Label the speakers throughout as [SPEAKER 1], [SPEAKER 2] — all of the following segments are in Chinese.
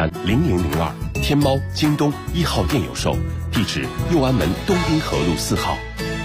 [SPEAKER 1] 餐0002，天猫、京东1号店有售，地址右安门东滨河路4号。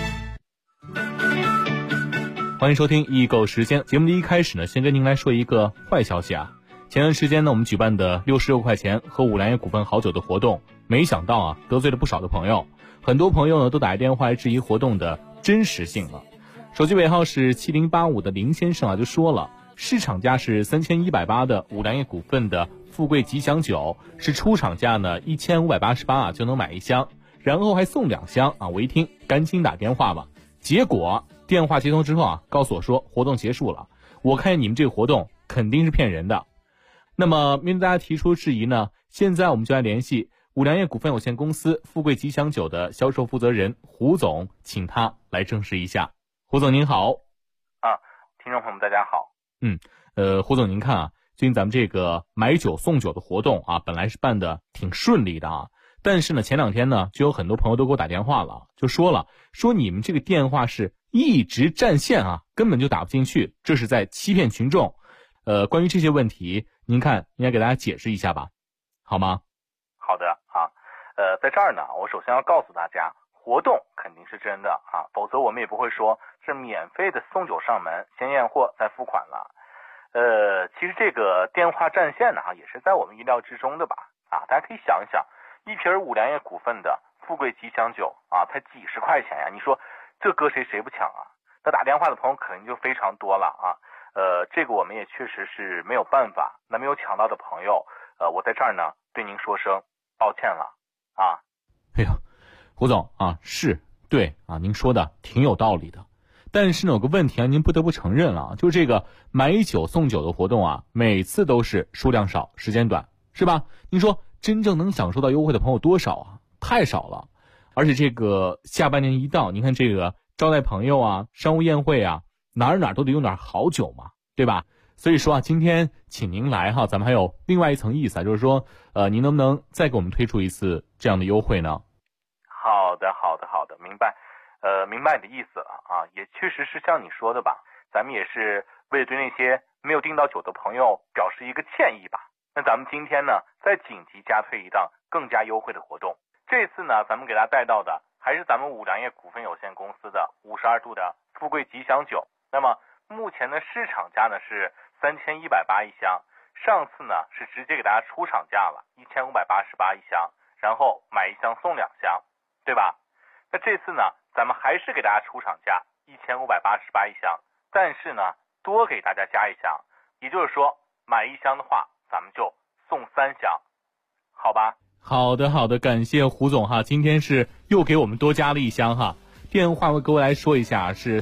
[SPEAKER 2] 欢迎收听易购时间。节目的一开始呢，先跟您来说一个坏消息啊。前段时间呢，我们举办的66块钱喝五粮液股份好酒的活动，没想到啊，得罪了不少的朋友。很多朋友呢都打电话来质疑活动的真实性了。手机尾号是7085的林先生啊就说了，市场价是3180的五粮液股份的富贵吉祥酒，是出厂价呢1588啊就能买一箱，然后还送2箱啊。我一听赶紧打电话吧，结果电话接通之后啊，告诉我说活动结束了。我看你们这个活动肯定是骗人的。那么面对大家提出质疑呢，现在我们就来联系五粮液股份有限公司富贵吉祥酒的销售负责人胡总，请他来证实一下。胡总您好。
[SPEAKER 3] 听众朋友们大家好。
[SPEAKER 2] 胡总您看啊，最近咱们这个买酒送酒的活动啊，本来是办的挺顺利的啊，但是呢前2天呢就有很多朋友都给我打电话了，就说你们这个电话是一直占线啊，根本就打不进去，这是在欺骗群众。关于这些问题，您看应该给大家解释一下吧，好吗？
[SPEAKER 3] 好的啊，在这儿呢，我首先要告诉大家，活动肯定是真的啊，否则我们也不会说是免费的送酒上门，先验货再付款了。其实这个电话占线呢，也是在我们意料之中的吧？啊，大家可以想一想，一瓶五粮液股份的富贵吉祥酒啊，才几十块钱呀，你说这搁谁不抢啊？那打电话的朋友肯定就非常多了啊。这个我们也确实是没有办法。那没有抢到的朋友，我在这儿呢对您说声抱歉了啊。
[SPEAKER 2] 哎呀，胡总啊，是对啊，您说的挺有道理的。但是呢有个问题啊，您不得不承认了，就是这个买酒送酒的活动啊，每次都是数量少时间短，是吧？您说真正能享受到优惠的朋友多少啊？太少了。而且这个下半年一到，您看这个招待朋友啊，商务宴会啊，哪儿都得用点好酒嘛，对吧？所以说啊，今天请您来哈，咱们还有另外一层意思啊，就是说您能不能再给我们推出一次这样的优惠呢？
[SPEAKER 3] 好的，明白。明白你的意思了啊，也确实是像你说的吧，咱们也是为了对那些没有订到酒的朋友表示一个歉意吧。那咱们今天呢，再紧急加推一档更加优惠的活动。这次呢，咱们给大家带到的还是咱们五粮液股份有限公司的52度的富贵吉祥酒。那么目前的市场价呢是3180一箱，上次呢是直接给大家出厂价了1588一箱，然后买1箱送2箱，对吧？那这次呢，咱们还是给大家出厂价1588一箱，但是呢，多给大家加1箱，也就是说，买1箱的话，咱们就送3箱，好吧？
[SPEAKER 2] 好的，感谢胡总哈，今天是又给我们多加了1箱哈。电话我各位来说一下，是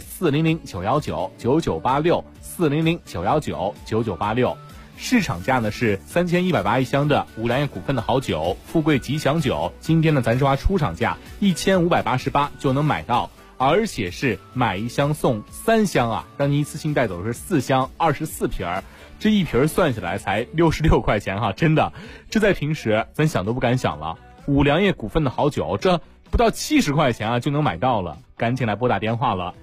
[SPEAKER 2] 400-919-9986，400-919-9986。市场价呢是3180一箱的五粮液股份的好酒富贵吉祥酒，今天呢咱是花出厂价1588就能买到，而且是买1箱送3箱啊，让您一次性带走的是4箱24瓶，这一瓶算下来才66块钱哈，真的，这在平时咱想都不敢想了。五粮液股份的好酒，这不到70块钱啊就能买到了，赶紧来拨打电话了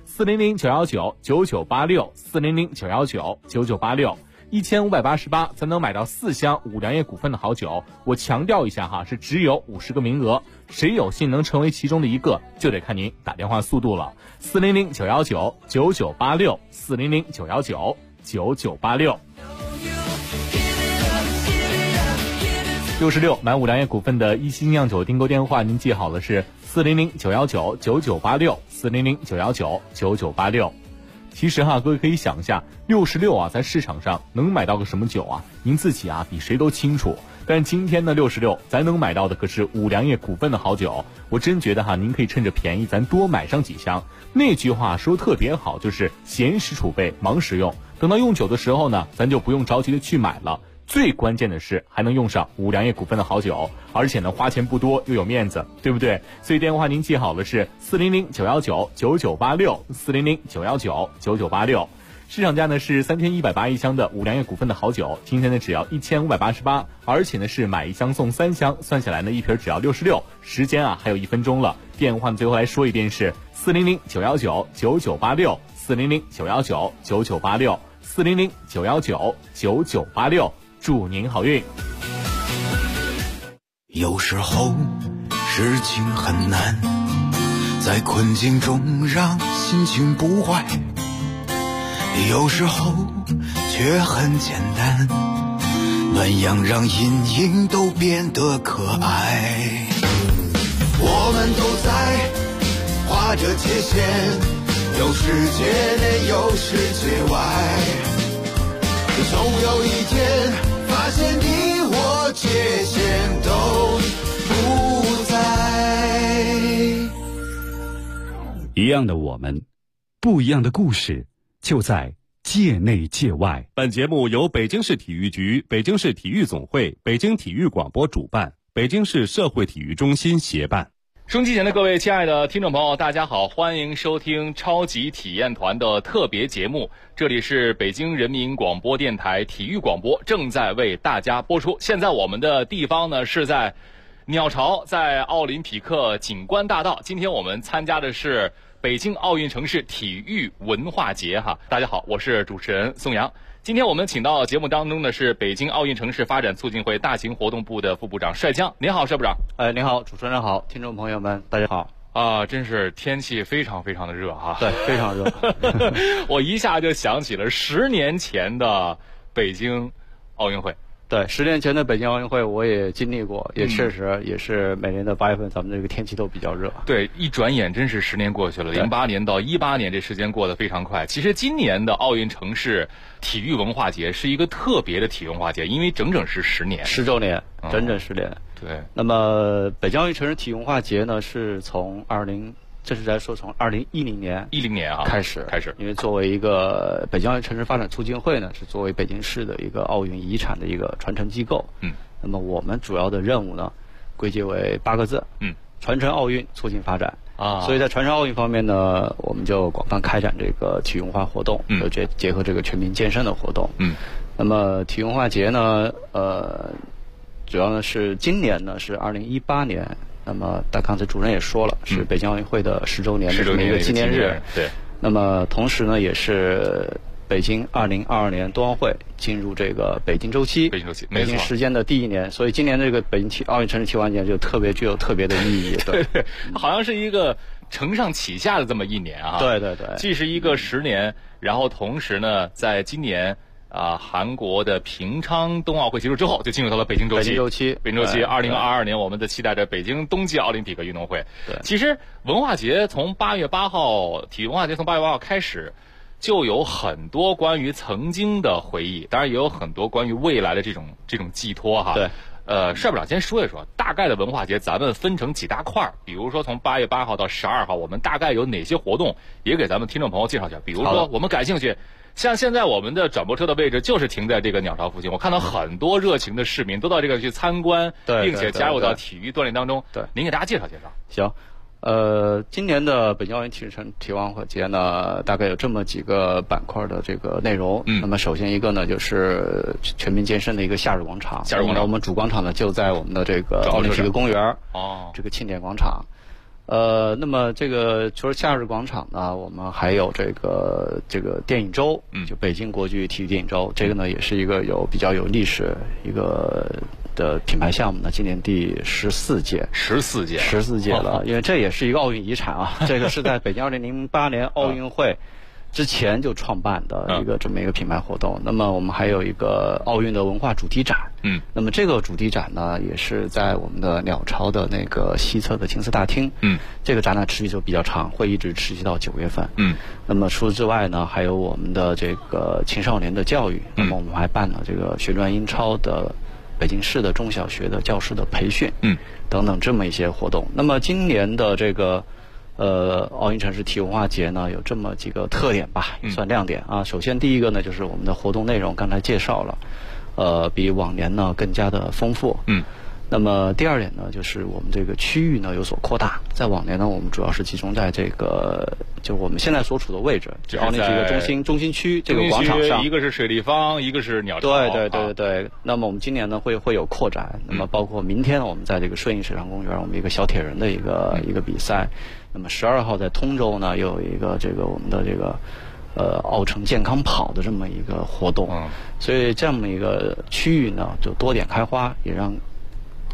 [SPEAKER 2] ，400-919-9986，400-919-9986，1588才能买到4箱五粮液股份的好酒。我强调一下哈，是只有50个名额，谁有幸能成为其中的一个，就得看您打电话速度了。400-919-9986，400-919-9986。66买五粮液股份的一星酿酒订购电话，您记好了是400-919-9986，400-919-9986。其实哈，各位可以想一下，66啊，在市场上能买到个什么酒啊？您自己啊，比谁都清楚。但是今天呢，66咱能买到的可是五粮液股份的好酒。我真觉得哈，您可以趁着便宜，咱多买上几箱。那句话说特别好，就是闲时储备，忙时用。等到用酒的时候呢，咱就不用着急的去买了。最关键的是还能用上五粮液股份的好酒，而且呢花钱不多又有面子，对不对？所以电话您记好了是400-919-9986，400-919-9986。市场价呢是3180一箱的五粮液股份的好酒，今天呢只要1588，而且呢是买1箱送3箱，算下来呢一瓶只要66。时间啊还有1分钟了，电话最后来说一遍是400-919-9986，400-919-9986，400-919-9986。祝您好运。
[SPEAKER 4] 有时候事情很难，在困境中让心情不坏，有时候却很简单，暖阳让阴影都变得可爱。我们都在画着界限，有世界内有世界外，总有一天发现你我界限都不在。
[SPEAKER 5] 一样的我们，不一样的故事，就在界内界外。
[SPEAKER 6] 本节目由北京市体育局、北京市体育总会、北京体育广播主办，北京市社会体育中心协办。
[SPEAKER 2] 收音机前的各位亲爱的听众朋友，大家好，欢迎收听超级体验团的特别节目，这里是北京人民广播电台体育广播，正在为大家播出。现在我们的地方呢是在鸟巢，在奥林匹克景观大道。今天我们参加的是北京奥运城市体育文化节哈。大家好，我是主持人宋阳。今天我们请到节目当中的是北京奥运城市发展促进会大型活动部的副部长帅江。您好，帅部长。
[SPEAKER 7] 您好，主持人好，听众朋友们，大家好。
[SPEAKER 2] 啊，真是天气非常非常的热哈。
[SPEAKER 7] 对，非常热。
[SPEAKER 2] 我一下就想起了10年前的北京奥运会。
[SPEAKER 7] 对，10年前的北京奥运会我也经历过，也确实也是每年的8月份，咱们这个天气都比较热。
[SPEAKER 2] 对，一转眼真是10年过去了，08年到18年，这时间过得非常快。其实今年的奥运城市体育文化节是一个特别的体育文化节，因为整整是10年
[SPEAKER 7] ，10周年，整整10年。
[SPEAKER 2] 对。
[SPEAKER 7] 那么北京奥运城市体育文化节呢，是从这是在说从2010年开始，因为作为一个北京奥运城市发展促进会呢，是作为北京市的一个奥运遗产的一个传承机构。那么我们主要的任务呢，归结为8个字，传承奥运，促进发展。所以在传承奥运方面呢，我们就广泛开展这个体育文化活动，结合这个全民健身的活动。那么体育文化节呢，主要呢是今年呢是2018年。那么，刚才主任也说了，是北京奥运会的10周年的这么一个纪念日。
[SPEAKER 2] 对。
[SPEAKER 7] 那么，同时呢，也是北京2022年冬奥会进入这个北京周期，北京时间的第1年，所以今年这个北京奥运城市体育文化节就具有特别的意义。对，
[SPEAKER 2] 好像是一个承上启下的这么一年啊。
[SPEAKER 7] 对对对。
[SPEAKER 2] 既是一个10年，然后同时呢，在今年。韩国的平昌冬奥会结束之后，就进入到了北京周期。北京周期，2022年，我们的期待着北京冬季奥林匹克运动会。
[SPEAKER 7] 对，
[SPEAKER 2] 其实文化节从8月8号，体育文化节从8月8号开始，就有很多关于曾经的回忆，当然也有很多关于未来的这种寄托哈。
[SPEAKER 7] 对。
[SPEAKER 2] 帅部长先说一说，大概的文化节咱们分成几大块，比如说从8月8号到12号，我们大概有哪些活动，也给咱们听众朋友介绍一下。比如说我们感兴趣。像现在我们的转播车的位置就是停在这个鸟巢附近，我看到很多热情的市民都到这个去参观，并且加入到体育锻炼当中。
[SPEAKER 7] 对，
[SPEAKER 2] 您给大家介绍介绍。
[SPEAKER 7] 行，今年的北京奥运体育文化节呢，大概有这么几个板块的这个内容。那么首先一个呢，就是全民健身的一个夏日广场。我们主广场呢就在我们的这个奥林匹克公园这个庆典广场。那么这个除了夏日广场呢，我们还有这个电影周，就北京国际体育电影周，这个呢也是一个比较有历史一个的品牌项目呢，今年第14届了，因为这也是一个奥运遗产啊，这个是在北京2008年奥运会之前就创办的这么一个品牌活动。那么我们还有一个奥运的文化主题展。那么这个主题展呢，也是在我们的鸟巢的那个西侧的青瓷大厅。这个展览持续就比较长，会一直持续到9月份。那么除此之外呢，还有我们的这个青少年的教育。那么我们还办了这个旋转英超的北京市的中小学的教师的培训。等等这么一些活动。那么今年的这个奥运城市体育文化节呢，有这么几个特点吧，也算亮点啊。首先第一个呢，就是我们的活动内容刚才介绍了，比往年呢更加的丰富。那么第二点呢，就是我们这个区域呢有所扩大。在往年呢，我们主要是集中在这个就我们现在所处的位置，就奥林匹克中心区这个广场上，
[SPEAKER 2] 一个是水立方，一个是鸟巢。
[SPEAKER 7] 对。那么我们今年呢会有扩展。那么包括明天我们在这个顺义水上公园，我们一个小铁人的一个比赛。那么12号在通州呢又有一个我们的这个奥城健康跑的这么一个活动。所以这么一个区域呢就多点开花，也让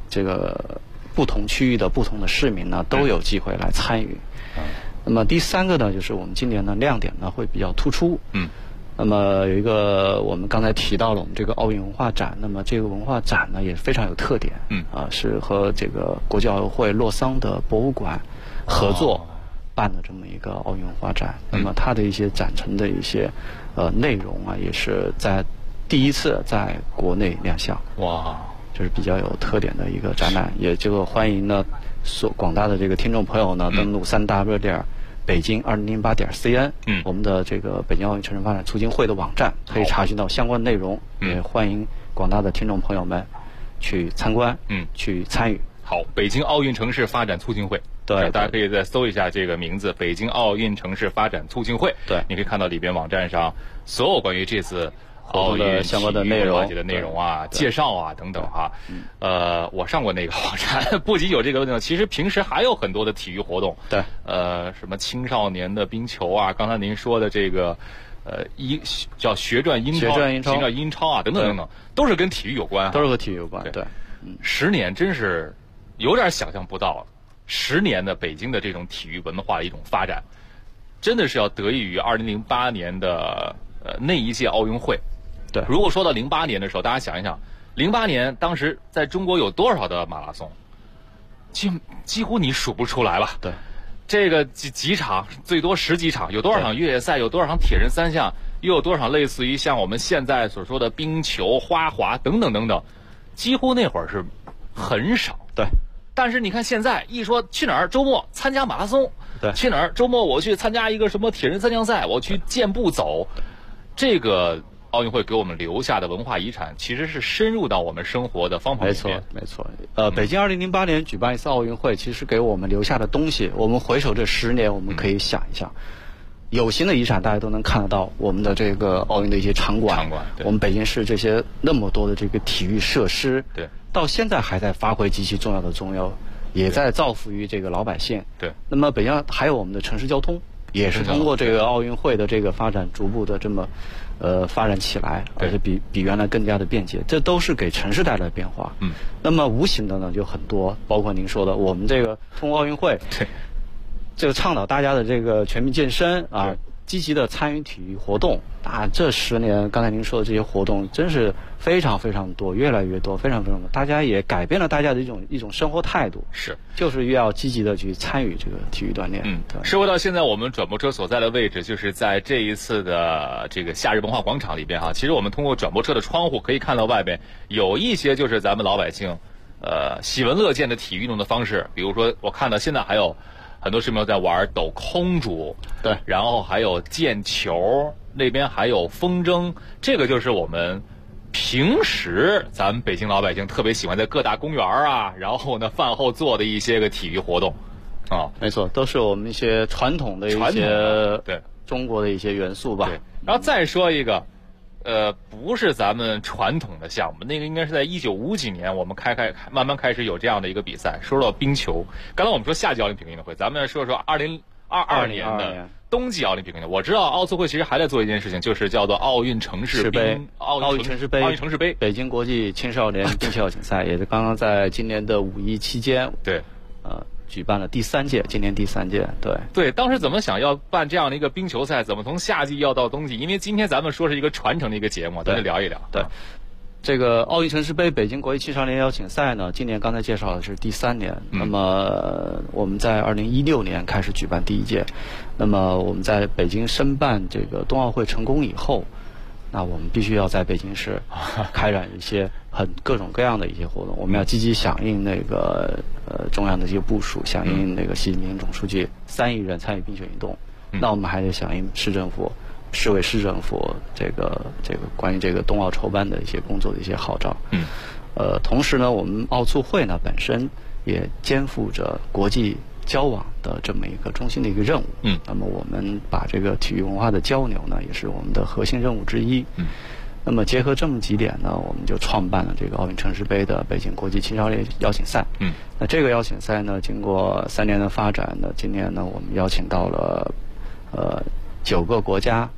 [SPEAKER 7] 这个不同区域的不同的市民呢都有机会来参与。那么第3个呢，就是我们今年的亮点呢会比较突出。那么有一个我们刚才提到了我们这个奥运文化展，那么这个文化展呢也非常有特点。是和这个国际奥委会洛桑的博物馆合作办的这么一个奥运文化展。那么它的一些展陈的一些内容啊，也是在第一次在国内亮相。哇，这是比较有特点的一个展览，也就欢迎呢广大的这个听众朋友呢登录3w.北京2008.cn，我们的这个北京奥运城市发展促进会的网站，可以查询到相关内容。也欢迎广大的听众朋友们去参观，去参与。
[SPEAKER 2] 好，北京奥运城市发展促进会。对，大家可以再搜一下这个名字，北京奥运城市发展促进会。对，你可以看到里边网站上所有关于这次奥运
[SPEAKER 7] 相关的内
[SPEAKER 2] 容啊、介绍啊等等哈。我上过那个网站，不仅有这个内容，其实平时还有很多的体育活动。对，什么青少年的冰球啊，刚才您说的这个叫学转英超啊，等等等等，都是跟体育有关，
[SPEAKER 7] 都是和体育有关。对
[SPEAKER 2] ，10年真是有点想象不到，10年的北京的这种体育文化的一种发展，真的是要得益于2008年的那一届奥运会。
[SPEAKER 7] 对，
[SPEAKER 2] 如果说到08年的时候，大家想一想，08年当时在中国有多少的马拉松，几乎你数不出来了。
[SPEAKER 7] 对，
[SPEAKER 2] 这个几场，最多10几场，有多少场越野赛，有多少场铁人3项，又有多少场类似于像我们现在所说的冰球、花滑等等等等，几乎那会儿是很少。
[SPEAKER 7] 对，
[SPEAKER 2] 但是你看现在一说去哪儿周末参加马拉松，对，去哪儿周末我去参加一个什么铁人3项赛，我去健步走，这个奥运会给我们留下的文化遗产，其实是深入到我们生活的方方面面。
[SPEAKER 7] 没错。北京2008年举办一次奥运会，其实给我们留下的东西，我们回首这10年，我们可以想一想，有形的遗产大家都能看得到，我们的这个奥运的一些场馆，我们北京市这些那么多的这个体育设施，对，到现在还在发挥极其重要的作用，也在造福于这个老百姓。对，那么北京还有我们的城市交通，也是通过这个奥运会的这个发展，逐步的这么发展起来，而且比原来更加的便捷，这都是给城市带来变化。那么无形的呢就很多，包括您说的，我们这个通过奥运会，这个倡导大家的这个全民健身啊，积极的参与体育活动啊，这10年刚才您说的这些活动真是非常非常多，越来越多，非常非常多，大家也改变了大家的一种生活态度，就是要积极的去参与这个体育锻炼。
[SPEAKER 2] 说到现在我们转播车所在的位置，就是在这一次的这个夏日文化广场里边哈。其实我们通过转播车的窗户可以看到外边有一些就是咱们老百姓喜闻乐见的体育运动的方式，比如说我看到现在还有很多市民在玩抖空竹，对，然后还有毽球，那边还有风筝，这个就是我们平时咱们北京老百姓特别喜欢在各大公园啊，然后呢饭后做的一些个体育活动啊，
[SPEAKER 7] 没错，都是我们一些传统的一些对中国的一些元素吧。对，
[SPEAKER 2] 然后再说一个。不是咱们传统的项目，那个应该是在1950几年，我们慢慢开始有这样的一个比赛。说到冰球，刚才我们说夏季奥林匹克运动会，咱们说说2022年的冬季奥林匹克运动会。我知道奥组会其实还在做一件事情，就是叫做奥运城市杯、
[SPEAKER 7] 奥运城市杯、北京国际青少年冰球锦赛，也是刚刚在今年的5一期间，对，举办了第3届，今年第3届。
[SPEAKER 2] 对，当时怎么想要办这样的一个冰球赛？怎么从夏季要到冬季？因为今天咱们说是一个传承的一个节目，咱就聊一聊。
[SPEAKER 7] 对，这个奥运城市杯北京国际青少年邀请赛呢，今年刚才介绍的是第3年。那么我们在2016年开始举办第1届，那么我们在北京申办这个冬奥会成功以后，那我们必须要在北京市开展一些各种各样的一些活动，我们要积极响应那个中央的一些部署，响应那个习近平总书记3亿人参与冰雪运动。那我们还得响应市委市政府这个关于这个冬奥筹办的一些工作的一些号召。同时呢，我们奥促会呢本身也肩负着国际交往的这么一个中心的一个任务。那么我们把这个体育文化的交流呢，也是我们的核心任务之一。那么结合这么几点呢，我们就创办了这个奥运城市杯的北京国际青少年邀请赛。那这个邀请赛呢，经过3年的发展呢，今年呢，我们邀请到了9个国家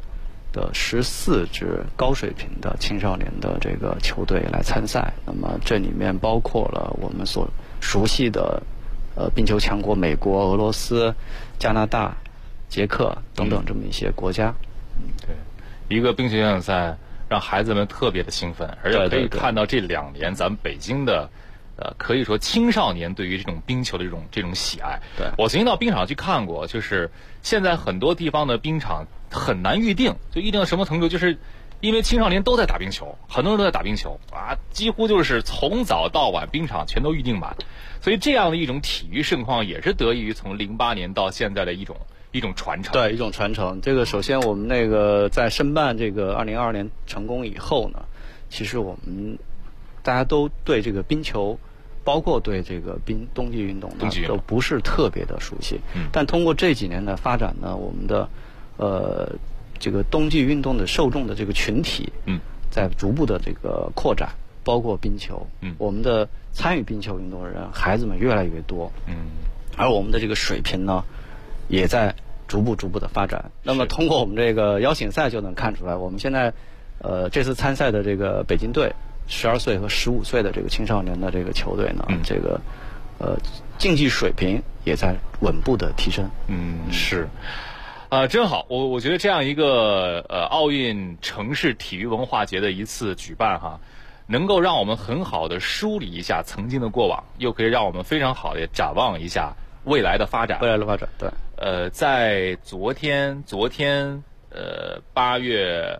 [SPEAKER 7] 的14支高水平的青少年的这个球队来参赛。那么这里面包括了我们所熟悉的冰球强国美国、俄罗斯、加拿大、捷克等等这么一些国家。
[SPEAKER 8] 对，一个冰球选手赛让孩子们特别的兴奋，而且可以看到这2年咱们北京的可以说青少年对于这种冰球的这种喜爱。
[SPEAKER 7] 对，
[SPEAKER 8] 我曾经到冰场去看过，就是现在很多地方的冰场很难预定，就预定到什么程度，就是因为青少年都在打冰球，很多人都在打冰球啊，几乎就是从早到晚冰场全都预定满，所以这样的一种体育盛况也是得益于从08年到现在的一种传承。
[SPEAKER 7] 对，一种传承。这个首先我们那个在申办这个2022年成功以后呢，其实我们大家都对这个冰球，包括对这个冬季运动呢，都不是特别的熟悉。但通过这几年的发展呢，我们的这个冬季运动的受众的这个群体，在逐步的这个扩展，包括冰球，我们的参与冰球运动的人孩子们越来越多，而我们的这个水平呢，也在逐步的发展。那么通过我们这个邀请赛就能看出来，我们现在这次参赛的这个北京队12岁和15岁的这个青少年的这个球队呢，这个竞技水平也在稳步的提升。
[SPEAKER 8] 是。真好，我觉得这样一个奥运城市体育文化节的一次举办哈，能够让我们很好的梳理一下曾经的过往，又可以让我们非常好的展望一下未来的发展。对。在昨天8月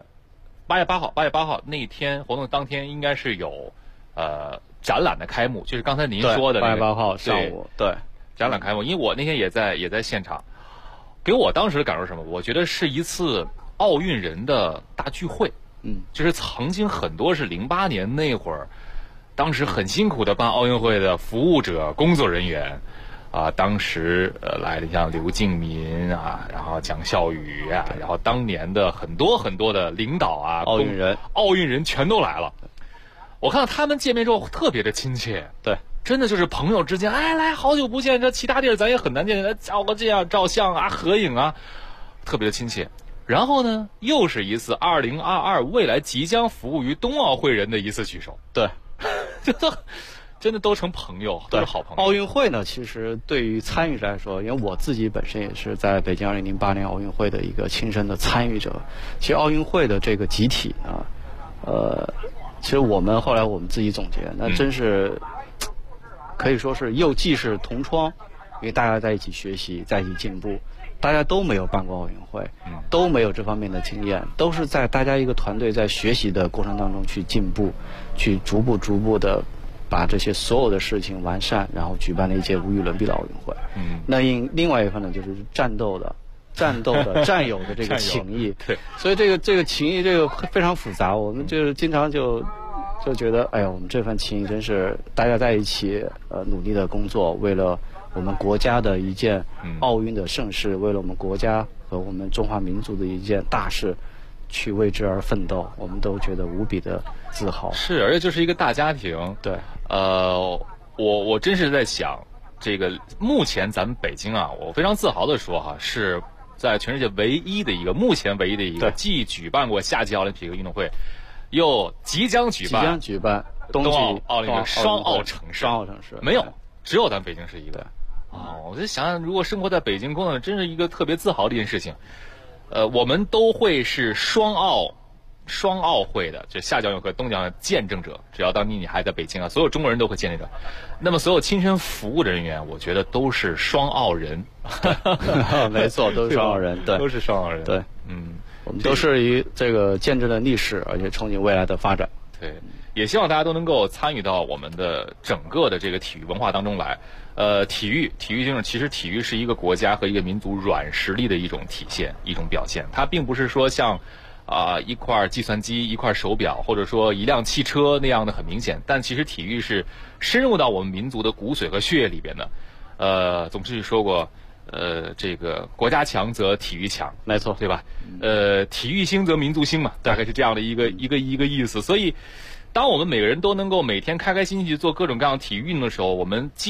[SPEAKER 8] 8号那天活动当天，应该是有展览的开幕，就是刚才您说的那个
[SPEAKER 7] 8月8号上午，对，
[SPEAKER 8] 展览开幕。因为我那天也在现场。给我当时的感受是什么？我觉得是一次奥运人的大聚会。就是曾经很多是08年那会儿，当时很辛苦的办奥运会的服务者、工作人员啊，当时来的像刘敬民啊，然后蒋孝宇啊，然后当年的很多的领导啊，
[SPEAKER 7] 奥运人
[SPEAKER 8] 全都来了。我看到他们见面之后特别的亲切。
[SPEAKER 7] 对。
[SPEAKER 8] 真的就是朋友之间，来好久不见，这其他地儿咱也很难见，照个这样照相啊、合影啊，特别的亲切。然后呢，又是一次2022未来即将服务于冬奥会人的一次举手。
[SPEAKER 7] 对，
[SPEAKER 8] 真的都成朋友，都是好朋友。
[SPEAKER 7] 奥运会呢，其实对于参与者来说，因为我自己本身也是在北京2008年奥运会的一个亲身的参与者。其实奥运会的这个集体呢，其实后来我们自己总结，那真是。可以说是又既是同窗，因为大家在一起学习，在一起进步，大家都没有办过奥运会，都没有这方面的经验，都是在大家一个团队在学习的过程当中去进步，去逐步的把这些所有的事情完善，然后举办了一届无与伦比的奥运会。那另外一份呢，就是战斗的战友的这个情谊。
[SPEAKER 8] 对，
[SPEAKER 7] 所以这个情谊这个非常复杂，我们就是经常就觉得，哎呀，我们这份情谊真是大家在一起努力的工作，为了我们国家的一件奥运的盛事，为了我们国家和我们中华民族的一件大事，去为之而奋斗，我们都觉得无比的自豪。
[SPEAKER 8] 是，而且就是一个大家庭。
[SPEAKER 7] 对，
[SPEAKER 8] 我真是在想，这个目前咱们北京啊，我非常自豪的说哈，是在全世界目前唯一的一个既举办过夏季奥林匹克运动会，又即将举办
[SPEAKER 7] 冬季
[SPEAKER 8] 奥运会双奥城市，没有，只有咱北京是一个。我就想想，如果生活在北京，工作真是一个特别自豪的一件事情。我们都会是双奥会的，就夏季奥运会、冬季奥运会见证者。只要当你还在北京啊，所有中国人都会见证者。那么所有亲身服务的人员，我觉得都是双奥人。
[SPEAKER 7] 没错，都是双奥人，对，
[SPEAKER 8] 都是双奥人，
[SPEAKER 7] 对，我们都是这个见证了历史，而且憧憬未来的发展。
[SPEAKER 8] 对，也希望大家都能够参与到我们的整个的这个体育文化当中来。体育精神，其实体育是一个国家和一个民族软实力的一种体现、一种表现。它并不是说像一块计算机、一块手表，或者说一辆汽车那样的很明显。但其实体育是深入到我们民族的骨髓和血液里边的。总书记说过，这个国家强则体育强，
[SPEAKER 7] 没错，
[SPEAKER 8] 对吧？体育兴则民族兴嘛，大概是这样的一个意思。所以，当我们每个人都能够每天开开心心去做各种各样的体育运动的时候，我们既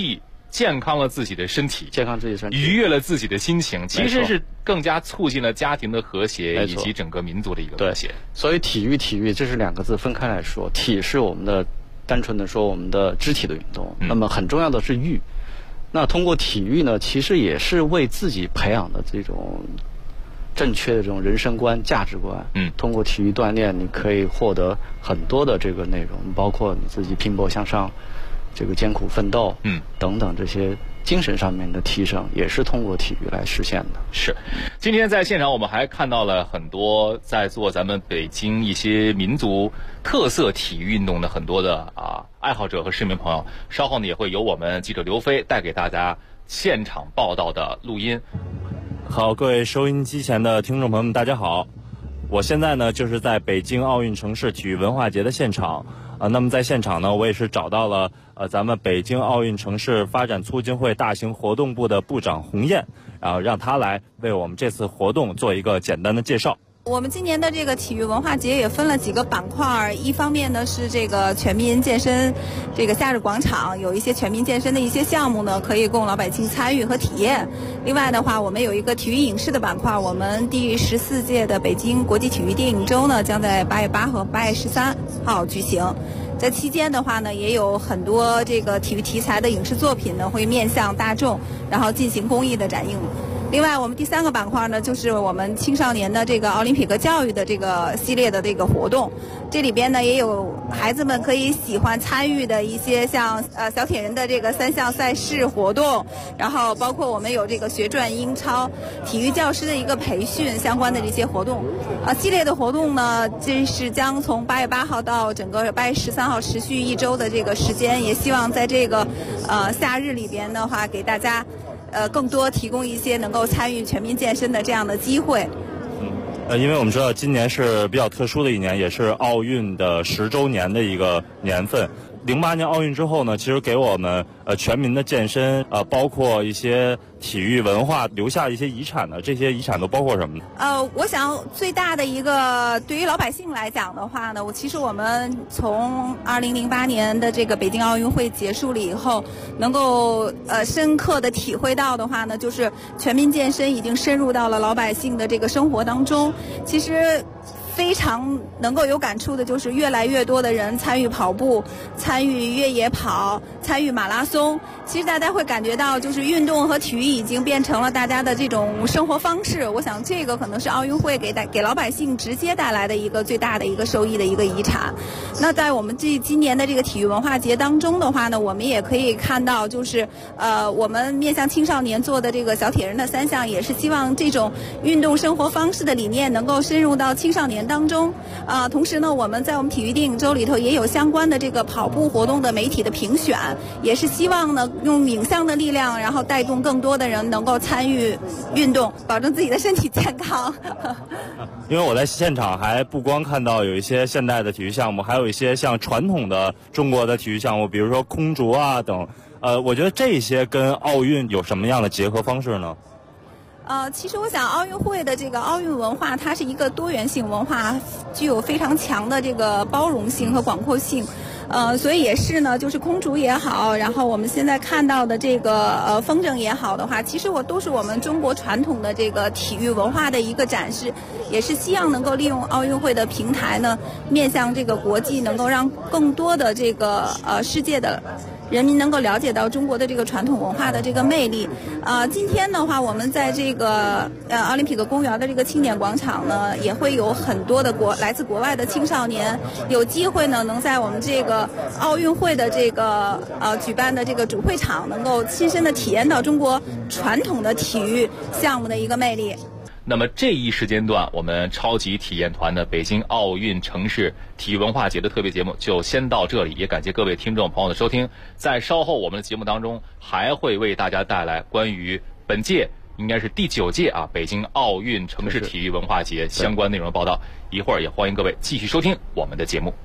[SPEAKER 8] 健康了自己的身体，愉悦了自己的心情，其实是更加促进了家庭的和谐以及整个民族的一个和谐。
[SPEAKER 7] 所以体育这是2个字分开来说，体是我们的单纯的说我们的肢体的运动，那么很重要的是育。那通过体育呢，其实也是为自己培养的这种正确的这种人生观、价值观。通过体育锻炼，你可以获得很多的这个内容，包括你自己拼搏向上、这个艰苦奋斗，等等这些精神上面的提升，也是通过体育来实现的。
[SPEAKER 8] 是，今天在现场我们还看到了很多在做咱们北京一些民族特色体育运动的很多的爱好者和市民朋友。稍后呢，也会由我们记者刘飞带给大家现场报道的录音。
[SPEAKER 9] 好，各位收音机前的听众朋友们，大家好。我现在呢就是在北京奥运城市体育文化节的现场。那么在现场呢，我也是找到了咱们北京奥运城市发展促进会大型活动部的部长洪燕，然后让他来为我们这次活动做一个简单的介绍。
[SPEAKER 10] 我们今年的这个体育文化节也分了几个板块，一方面呢是这个全民健身，这个夏日广场有一些全民健身的一些项目呢，可以供老百姓参与和体验。另外的话，我们有一个体育影视的板块，我们第14届的北京国际体育电影周呢，将在8月8和8月13号举行。在期间的话呢，也有很多这个体育题材的影视作品呢，会面向大众，然后进行公益的展映。另外，我们第3个板块呢，就是我们青少年的这个奥林匹克教育的这个系列的这个活动。这里边呢，也有孩子们可以喜欢参与的一些像小铁人的这个3项赛事活动，然后包括我们有这个学转英超、体育教师的一个培训相关的这些活动。系列的活动呢，这是将从8月8号到整个8月13号持续1周的这个时间，也希望在这个夏日里边的话，给大家更多提供一些能够参与全民健身的这样的机会。
[SPEAKER 9] 因为我们知道今年是比较特殊的一年，也是奥运的10周年的一个年份。08年奥运之后呢，其实给我们全民的健身包括一些体育文化留下一些遗产的，这些遗产都包括什么呢？
[SPEAKER 10] 我想最大的一个对于老百姓来讲的话呢，其实我们从2008年的这个北京奥运会结束了以后，能够深刻的体会到的话呢，就是全民健身已经深入到了老百姓的这个生活当中。其实非常能够有感触的就是越来越多的人参与跑步、参与越野跑、参与马拉松。其实大家会感觉到，就是运动和体育已经变成了大家的这种生活方式。我想这个可能是奥运会给老百姓直接带来的一个最大的一个受益的一个遗产。那在我们今年的这个体育文化节当中的话呢，我们也可以看到，就是我们面向青少年做的这个小铁人的3项，也是希望这种运动生活方式的理念能够深入到青少年当中。同时呢，我们在我们体育电影周里头也有相关的这个跑步活动的媒体的评选，也是希望呢用影像的力量，然后带动更多的人能够参与运动，保证自己的身体健康。
[SPEAKER 9] 因为我在现场还不光看到有一些现代的体育项目，还有一些像传统的中国的体育项目，比如说空竹啊等。我觉得这些跟奥运有什么样的结合方式呢？
[SPEAKER 10] 其实我想奥运会的这个奥运文化，它是一个多元性文化，具有非常强的这个包容性和广阔性。所以也是呢，就是空竹也好，然后我们现在看到的这个风筝也好的话，其实都是我们中国传统的这个体育文化的一个展示，也是希望能够利用奥运会的平台呢，面向这个国际，能够让更多的这个世界的人民能够了解到中国的这个传统文化的这个魅力。今天的话，我们在这个奥林匹克公园的这个庆典广场呢，也会有很多的来自国外的青少年有机会呢，能在我们这个奥运会的这个举办的这个主会场，能够亲身的体验到中国传统的体育项目的一个魅力。
[SPEAKER 8] 那么这一时间段，我们超级体验团的北京奥运城市体育文化节的特别节目就先到这里，也感谢各位听众朋友的收听。在稍后我们的节目当中，还会为大家带来关于本届应该是第9届北京奥运城市体育文化节相关内容的报道。一会儿也欢迎各位继续收听我们的节目。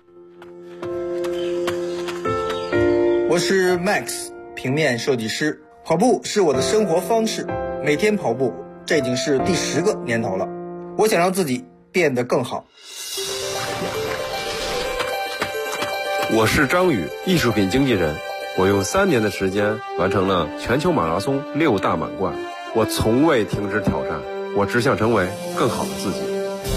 [SPEAKER 11] 我是 Max， 平面设计师。跑步是我的生活方式，每天跑步，这已经是第10个年头了。我想让自己变得更好。
[SPEAKER 12] 我是张宇，艺术品经纪人。 我用3年的时间完成了全球马拉松6大满贯，我从未停止挑战，我只想成为更好的自己。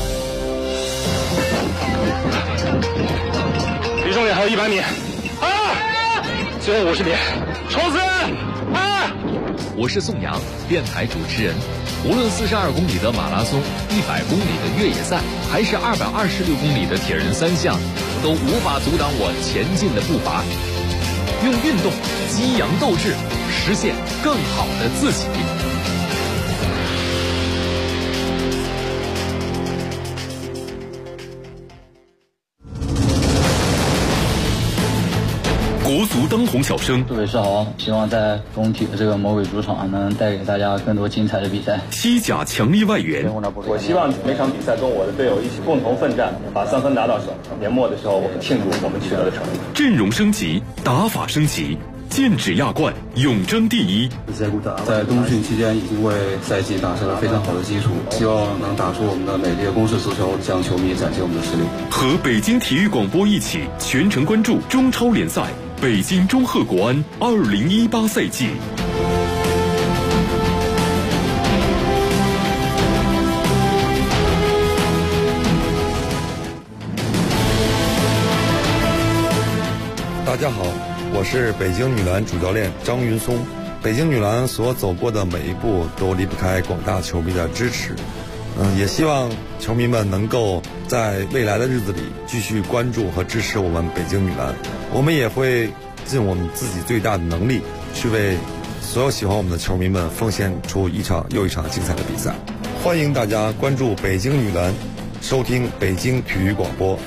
[SPEAKER 13] 离终点还有100米，最后50米，冲刺！
[SPEAKER 14] 我是宋阳，电台主持人。无论42公里的马拉松、100公里的越野赛，还是226公里的铁人3项，都无法阻挡我前进的步伐。用运动激扬斗志，实现更好的自己。
[SPEAKER 1] 国足当红小生，
[SPEAKER 15] 各位是好，希望在工体的这个魔鬼主场能带给大家更多精彩的比赛。
[SPEAKER 1] 西甲强力外援，
[SPEAKER 13] 我希望每场比赛跟我的队友一起共同奋战，把3分拿到手。年末的时候，我们庆祝我们取得的成绩。
[SPEAKER 1] 阵容升级，打法升级，剑指亚冠，永争第一。
[SPEAKER 16] 在冬训期间已经为赛季打下了非常好的基础，希望能打出我们的美丽的攻势足球，向球迷展现我们的实力。
[SPEAKER 1] 和北京体育广播一起全程关注中超联赛。北京中赫国安2018赛季。
[SPEAKER 17] 大家好，我是北京女篮主教练张云松。北京女篮所走过的每一步都离不开广大球迷的支持。也希望球迷们能够在未来的日子里继续关注和支持我们北京女篮。我们也会尽我们自己最大的能力，去为所有喜欢我们的球迷们奉献出一场又一场精彩的比赛。欢迎大家关注北京女篮，收听北京体育广播。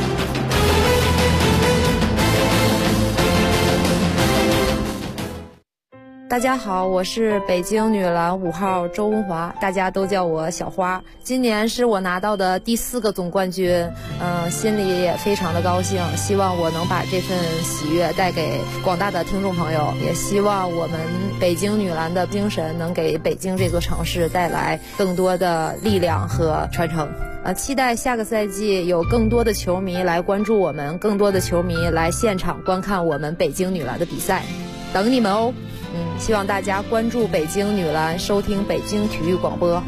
[SPEAKER 18] 大家好，我是北京女篮5号周文华，大家都叫我小花。今年是我拿到的第4个总冠军，心里也非常的高兴，希望我能把这份喜悦带给广大的听众朋友，也希望我们北京女篮的精神能给北京这座城市带来更多的力量和传承。期待下个赛季有更多的球迷来关注我们，更多的球迷来现场观看我们北京女篮的比赛，等你们哦。希望大家关注北京女篮，收听北京体育广播。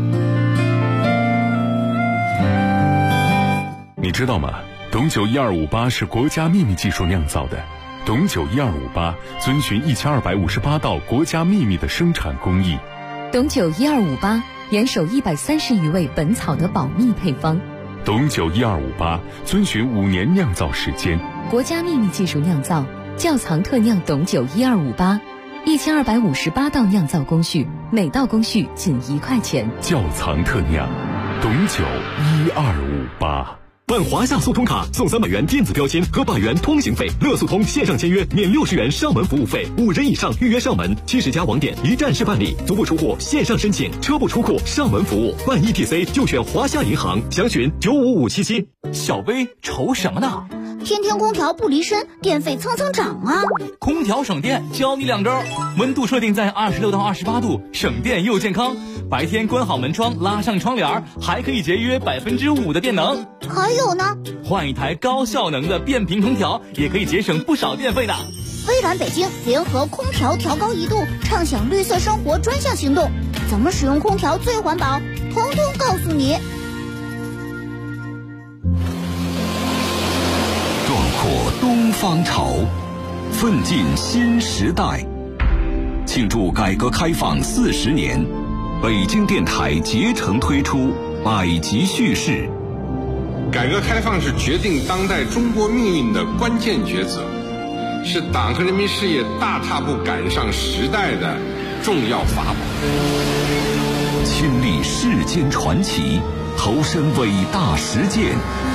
[SPEAKER 1] 你知道吗？董酒1258是国家秘密技术酿造的。董酒1258遵循1258道国家秘密的生产工艺。
[SPEAKER 19] 董酒1258严守130余味本草的保密配方。
[SPEAKER 1] 董酒1258遵循5年酿造时间。
[SPEAKER 19] 国家秘密技术酿造，窖藏特酿董酒1258，1258道酿造工序，每道工序仅1块钱。
[SPEAKER 1] 窖藏特酿，董酒1258。
[SPEAKER 20] 办华夏速通卡送300元电子标签和100元通行费，乐速通线上签约免60元上门服务费，5人以上预约上门，70家网点一站式办理，足不出户线上申请，车不出库上门服务，办 ETC 就选华夏银行，详询95577。
[SPEAKER 21] 小薇愁什么呢？
[SPEAKER 22] 天天空调不离身，电费蹭蹭涨啊！
[SPEAKER 21] 空调省电，教你2招：温度设定在26到28度，省电又健康。白天关好门窗，拉上窗帘，还可以节约5%的电能。
[SPEAKER 22] 还有呢，
[SPEAKER 21] 换一台高效能的变频空调，也可以节省不少电费的。
[SPEAKER 22] 微软北京联合空调调高1度，畅享绿色生活专项行动，怎么使用空调最环保？通通告诉你。
[SPEAKER 23] 壮阔东方潮，奋进新时代。庆祝改革开放40年，北京电台竭诚推出百集叙事。
[SPEAKER 24] 改革开放是决定当代中国命运的关键抉择，是党和人民事业大踏步赶上时代的重要法宝。
[SPEAKER 23] 亲历世间传奇，投身伟大实践，